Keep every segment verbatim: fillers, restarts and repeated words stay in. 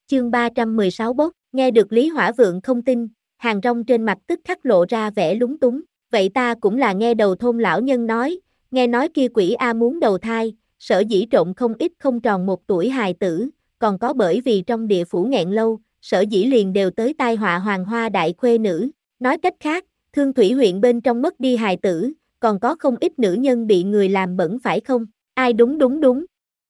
Chương ba trăm mười sáu bốc, nghe được Lý Hỏa Vượng không tin, hàng rong trên mặt tức khắc lộ ra vẻ lúng túng, vậy ta cũng là nghe đầu thôn lão nhân nói, nghe nói kia quỷ A muốn đầu thai, sở dĩ trộn không ít không tròn một tuổi hài tử, còn có bởi vì trong địa phủ nghẹn lâu, sở dĩ liền đều tới tai họa hoàng hoa đại khuê nữ, nói cách khác, Thương Thủy huyện bên trong mất đi hài tử, còn có không ít nữ nhân bị người làm bẩn phải không? Ai đúng đúng đúng.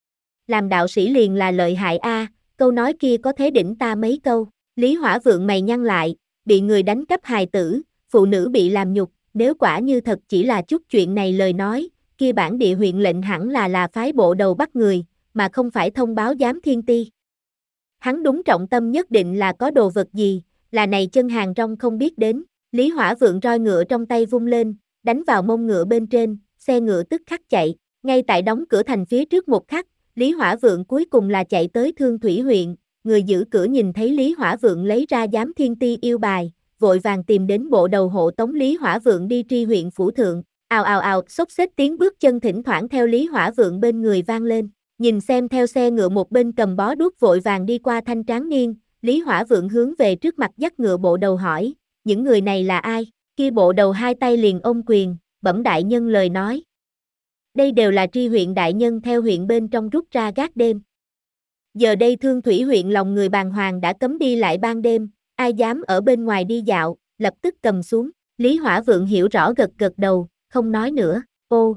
Làm đạo sĩ liền là lợi hại a, câu nói kia có thế đỉnh ta mấy câu. Lý Hỏa Vượng mày nhăn lại, bị người đánh cắp hài tử, phụ nữ bị làm nhục, nếu quả như thật chỉ là chút chuyện này lời nói, kia bản địa huyện lệnh hẳn là là phái bộ đầu bắt người, mà không phải thông báo giám thiên ti. Hắn đúng trọng tâm nhất định là có đồ vật gì, là này chân hàng rong không biết đến. Lý Hỏa Vượng roi ngựa trong tay vung lên, đánh vào mông ngựa bên trên, xe ngựa tức khắc chạy, ngay tại đóng cửa thành phía trước một khắc, Lý Hỏa Vượng cuối cùng là chạy tới Thương Thủy huyện, người giữ cửa nhìn thấy Lý Hỏa Vượng lấy ra giám thiên ti yêu bài, vội vàng tìm đến bộ đầu hộ tống Lý Hỏa Vượng đi tri huyện phủ thượng, ào ào ào, xốc xếch tiếng bước chân thỉnh thoảng theo Lý Hỏa Vượng bên người vang lên, nhìn xem theo xe ngựa một bên cầm bó đuốc vội vàng đi qua thanh tráng niên, Lý Hỏa Vượng hướng về trước mặt dắt ngựa bộ đầu hỏi, những người này là ai? Kia bộ đầu hai tay liền ôm quyền, bẩm đại nhân lời nói. Đây đều là tri huyện đại nhân theo huyện bên trong rút ra gác đêm. Giờ đây Thương Thủy huyện lòng người bàng hoàng đã cấm đi lại ban đêm, ai dám ở bên ngoài đi dạo, lập tức cầm xuống. Lý Hỏa Vượng hiểu rõ gật gật đầu, không nói nữa. Ô!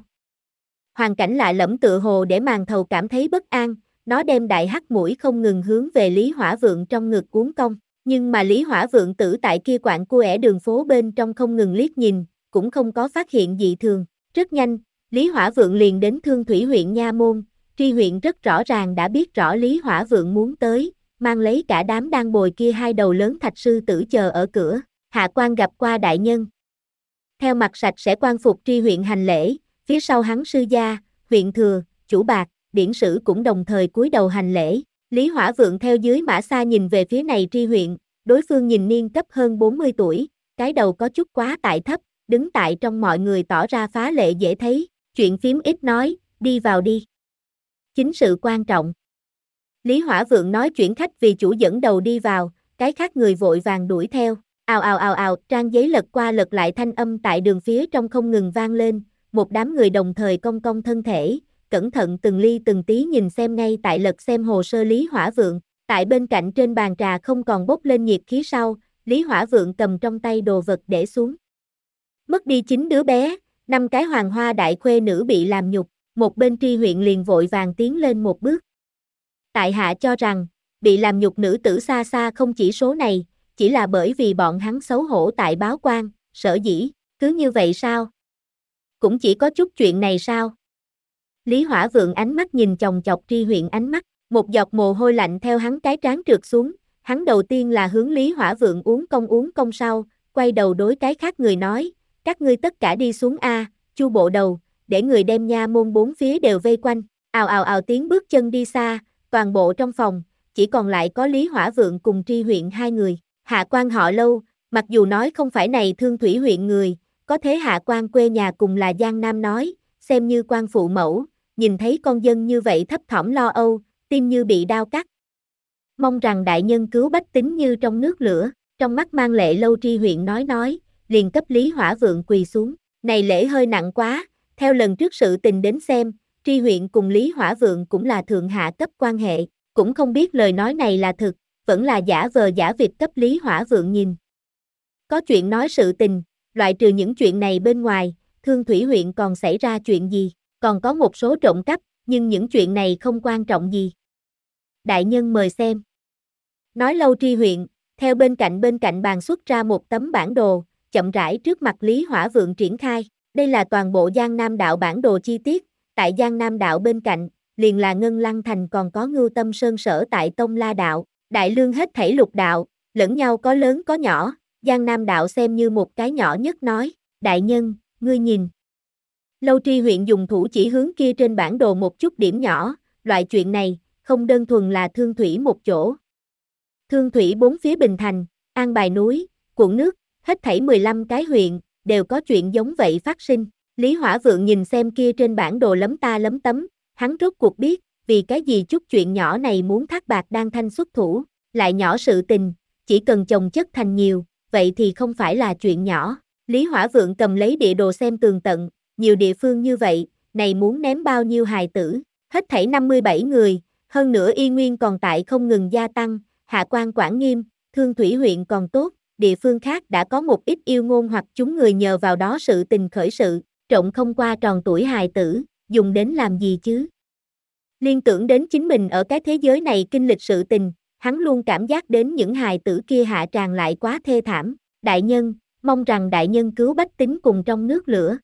Hoàn cảnh lạ lẫm tựa hồ để màn thầu cảm thấy bất an, nó đem đại hắc mũi không ngừng hướng về Lý Hỏa Vượng trong ngực cuốn cong. Nhưng mà Lý Hỏa Vượng tử tại kia quạng cua ẻ đường phố bên trong không ngừng liếc nhìn, cũng không có phát hiện dị thường. Rất nhanh, Lý Hỏa Vượng liền đến Thương Thủy huyện Nha Môn, tri huyện rất rõ ràng đã biết rõ Lý Hỏa Vượng muốn tới, mang lấy cả đám đang bồi kia hai đầu lớn thạch sư tử chờ ở cửa, hạ quan gặp qua đại nhân. Theo mặt sạch sẽ quan phục tri huyện hành lễ, phía sau hắn sư gia, huyện thừa, chủ bạc, điển sử cũng đồng thời cúi đầu hành lễ. Lý Hỏa Vượng theo dưới mã xa nhìn về phía này tri huyện, đối phương nhìn niên cấp hơn bốn mươi tuổi, cái đầu có chút quá tại thấp, đứng tại trong mọi người tỏ ra phá lệ dễ thấy, chuyện phím ít nói, đi vào đi. Chính sự quan trọng. Lý Hỏa Vượng nói chuyển khách vì chủ dẫn đầu đi vào, cái khác người vội vàng đuổi theo, ào ào ào ào, trang giấy lật qua lật lại thanh âm tại đường phía trong không ngừng vang lên, một đám người đồng thời cong cong thân thể, cẩn thận từng ly từng tí nhìn xem ngay tại lật xem hồ sơ Lý Hỏa Vượng, tại bên cạnh trên bàn trà không còn bốc lên nhiệt khí sau, Lý Hỏa Vượng cầm trong tay đồ vật để xuống. Mất đi chín đứa bé, năm cái hoàng hoa đại khuê nữ bị làm nhục, một bên tri huyện liền vội vàng tiến lên một bước. Tại hạ cho rằng, bị làm nhục nữ tử xa xa không chỉ số này, chỉ là bởi vì bọn hắn xấu hổ tại báo quan, sở dĩ, cứ như vậy sao? Cũng chỉ có chút chuyện này sao? Lý Hỏa Vượng ánh mắt nhìn chòng chọc tri huyện ánh mắt, một giọt mồ hôi lạnh theo hắn cái trán trượt xuống, hắn đầu tiên là hướng Lý Hỏa Vượng uống công uống công sau, quay đầu đối cái khác người nói, các ngươi tất cả đi xuống a, Chu bộ đầu, để người đem nha môn bốn phía đều vây quanh, ào ào ào tiếng bước chân đi xa, toàn bộ trong phòng, chỉ còn lại có Lý Hỏa Vượng cùng tri huyện hai người, hạ quan họ Lâu, mặc dù nói không phải này Thương Thủy huyện người, có thế hạ quan quê nhà cùng là Giang Nam nói, xem như quan phụ mẫu, nhìn thấy con dân như vậy thấp thỏm lo âu, tim như bị đao cắt. Mong rằng đại nhân cứu bách tính như trong nước lửa, trong mắt mang lệ Lâu tri huyện nói nói, liền cấp Lý Hỏa Vượng quỳ xuống, này lễ hơi nặng quá, theo lần trước sự tình đến xem, tri huyện cùng Lý Hỏa Vượng cũng là thượng hạ cấp quan hệ, cũng không biết lời nói này là thực, vẫn là giả vờ giả vịt cấp Lý Hỏa Vượng nhìn. Có chuyện nói sự tình, loại trừ những chuyện này bên ngoài, Thương Thủy huyện còn xảy ra chuyện gì, còn có một số trộm cắp, nhưng những chuyện này không quan trọng gì. Đại nhân mời xem. Nói Lâu tri huyện, theo bên cạnh bên cạnh bàn xuất ra một tấm bản đồ, chậm rãi trước mặt Lý Hỏa Vượng triển khai, đây là toàn bộ Giang Nam đạo bản đồ chi tiết, tại Giang Nam đạo bên cạnh, liền là Ngân Lăng Thành còn có Ngưu Tâm Sơn sở tại Tông La đạo, Đại Lương hết thảy lục đạo, lẫn nhau có lớn có nhỏ, Giang Nam đạo xem như một cái nhỏ nhất nói, đại nhân, ngươi nhìn. Lâu tri huyện dùng thủ chỉ hướng kia trên bản đồ một chút điểm nhỏ, loại chuyện này, không đơn thuần là Thương Thủy một chỗ. Thương Thủy bốn phía Bình Thành, An Bài núi, Quận nước, hết thảy mười lăm cái huyện, đều có chuyện giống vậy phát sinh. Lý Hỏa Vượng nhìn xem kia trên bản đồ lấm ta lấm tấm, hắn rốt cuộc biết, vì cái gì chút chuyện nhỏ này muốn Thác Bạt Đan Thanh xuất thủ. lại nhỏ sự tình, chỉ cần chồng chất thành nhiều, vậy thì không phải là chuyện nhỏ. Lý Hỏa Vượng cầm lấy địa đồ xem tường tận, nhiều địa phương như vậy, này muốn ném bao nhiêu hài tử, hết thảy năm mươi bảy người, hơn nữa y nguyên còn tại không ngừng gia tăng, Hạ Quan Quảng Nghiêm, Thương Thủy huyện còn tốt, địa phương khác đã có một ít yêu ngôn hoặc chúng người nhờ vào đó sự tình khởi sự, trộn không qua tròn tuổi hài tử, dùng đến làm gì chứ? Liên tưởng đến chính mình ở cái thế giới này kinh lịch sự tình, hắn luôn cảm giác đến những hài tử kia hạ tràng lại quá thê thảm, đại nhân, mong rằng đại nhân cứu bách tính cùng trong nước lửa.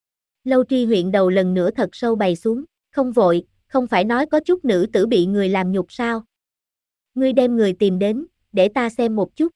Lâu Tri huyện đầu lần nữa thật sâu bày xuống, không vội, không phải nói có chút nữ tử bị người làm nhục sao? Ngươi đem người tìm đến, để ta xem một chút.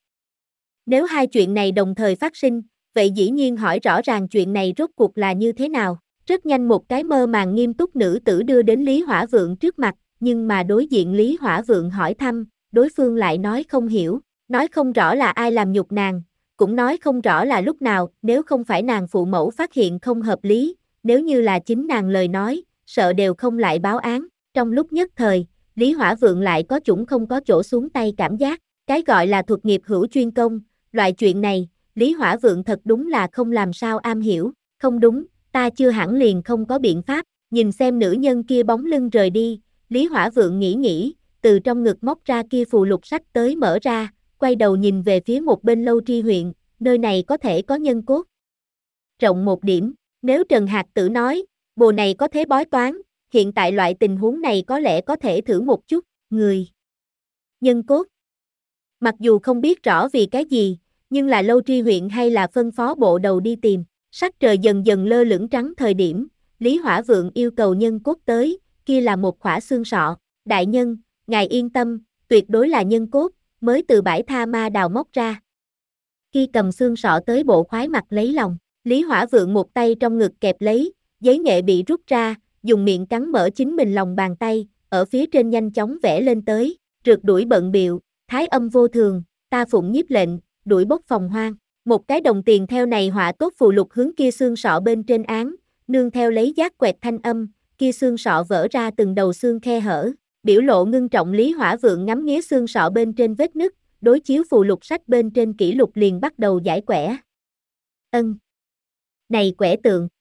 Nếu hai chuyện này đồng thời phát sinh, vậy dĩ nhiên hỏi rõ ràng chuyện này rốt cuộc là như thế nào. Rất nhanh một cái mơ màng nghiêm túc nữ tử đưa đến Lý Hỏa Vượng trước mặt, nhưng mà đối diện Lý Hỏa Vượng hỏi thăm, đối phương lại nói không hiểu, nói không rõ là ai làm nhục nàng, cũng nói không rõ là lúc nào, nếu không phải nàng phụ mẫu phát hiện không hợp lý, nếu như là chính nàng lời nói, sợ đều không lại báo án. Trong lúc nhất thời, Lý Hỏa Vượng lại có chủng không có chỗ xuống tay cảm giác, cái gọi là thuật nghiệp hữu chuyên công, loại chuyện này, Lý Hỏa Vượng thật đúng là không làm sao am hiểu, không đúng, ta chưa hẳn liền không có biện pháp, nhìn xem nữ nhân kia bóng lưng rời đi, Lý Hỏa Vượng nghĩ nghĩ, từ trong ngực móc ra kia phù lục sách tới mở ra, quay đầu nhìn về phía một bên Lâu Tri huyện, nơi này có thể có nhân cốt. Rộng một điểm, nếu Trần Hạc Tử nói, bồ này có thế bói toán, hiện tại loại tình huống này có lẽ có thể thử một chút, người. Nhân cốt. Mặc dù không biết rõ vì cái gì, nhưng là Lâu Tri huyện hay là phân phó bộ đầu đi tìm, sắc trời dần dần lơ lửng trắng thời điểm, Lý Hỏa Vượng yêu cầu nhân cốt tới, kia là một khỏa xương sọ, đại nhân, ngài yên tâm, tuyệt đối là nhân cốt, mới từ bãi tha ma đào móc ra. Khi cầm xương sọ tới bộ khoái mặt lấy lòng, Lý Hỏa Vượng một tay trong ngực kẹp lấy, giấy nghệ bị rút ra, dùng miệng cắn mở chính mình lòng bàn tay, ở phía trên nhanh chóng vẽ lên tới, rượt đuổi bận biệu, thái âm vô thường, ta phụng nhiếp lệnh, đuổi bốc phòng hoang. Một cái đồng tiền theo này họa tốt phù lục hướng kia xương sọ bên trên án, nương theo lấy giác quẹt thanh âm, kia xương sọ vỡ ra từng đầu xương khe hở, biểu lộ ngưng trọng Lý Hỏa Vượng ngắm nghía xương sọ bên trên vết nứt, đối chiếu phù lục sách bên trên kỷ lục liền bắt đầu giải quẻ. Ân. Này quẻ tượng,